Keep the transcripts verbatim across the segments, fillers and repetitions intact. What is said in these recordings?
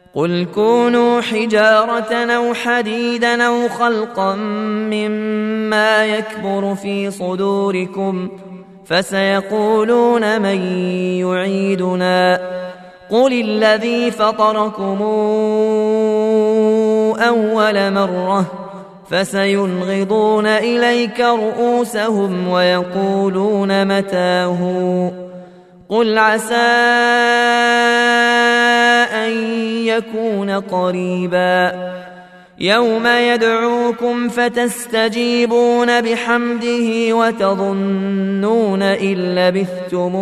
قل كونوا حجارة أو حديدا أو خلقا مما يكبر في صدوركم فسيقولون من يعيدنا قل الذي فطركم أول مرة فسينغضون إليك رؤوسهم ويقولون متاه قل عسى أن يكون قريبا يوم يدعوكم فتستجيبون بحمده وتظنون إن لبثتم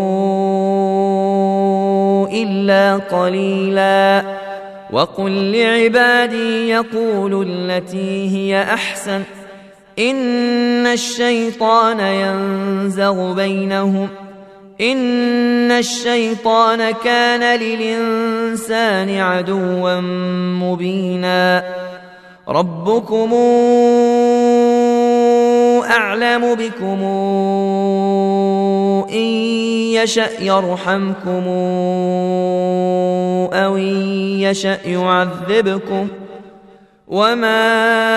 إلا قليلا وقل لعبادي يقولوا التي هي أحسن إن الشيطان ينزغ بينهم إن الشيطان كان للإنسان عدوا مبينا ربكم أعلم بكم إن يشأ يرحمكم أو إن يشأ يعذبكم وما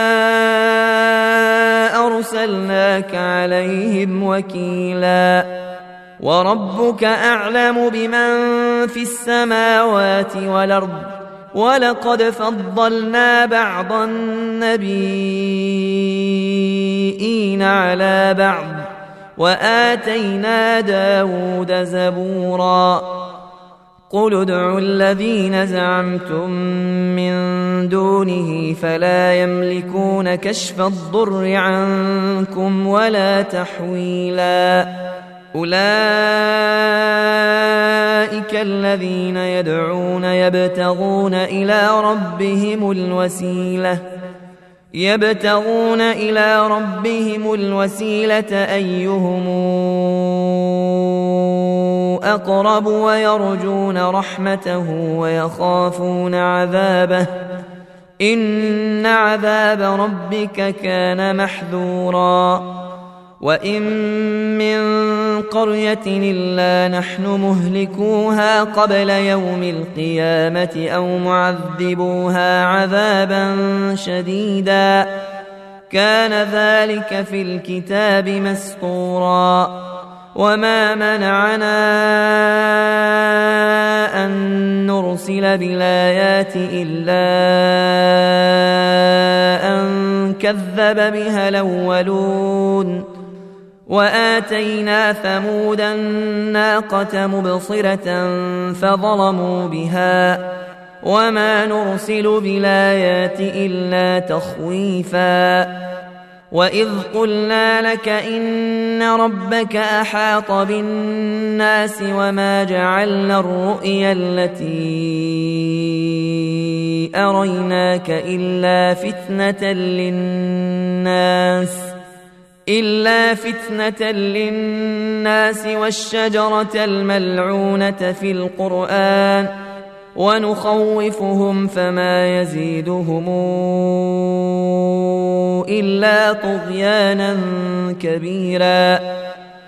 أرسلناك عليهم وكيلا وربك أعلم بمن في السماوات والأرض ولقد فضلنا بعض النبيين على بعض وآتينا داود زبورا قل ادعوا الذين زعمتم من دونه فلا يملكون كشف الضر عنكم ولا تحويلا أولئك الذين يدعون يبتغون إلى ربهم الوسيلة يبتغون إلى ربهم الوسيلة أيهم أقرب ويرجون رحمته ويخافون عذابه إن عذاب ربك كان محذورا وإن من قرية إلا نحن مهلكوها قبل يوم القيامة أو معذبوها عذابا شديدا كان ذلك في الكتاب مسطورا وما منعنا أن نرسل بالآيات إلا أن كذب بها الأولون وآتينا ثمود الناقة مبصرة فظلموا بها وما نرسل بالآيات إلا تخويفا وإذ قلنا لك إن ربك أحاط بالناس وما جعلنا الرؤيا التي أريناك إلا فتنة للناس إلا فتنة للناس والشجرة الملعونة في القرآن ونخوفهم فما يزيدهم إلا طغيانا كبيرا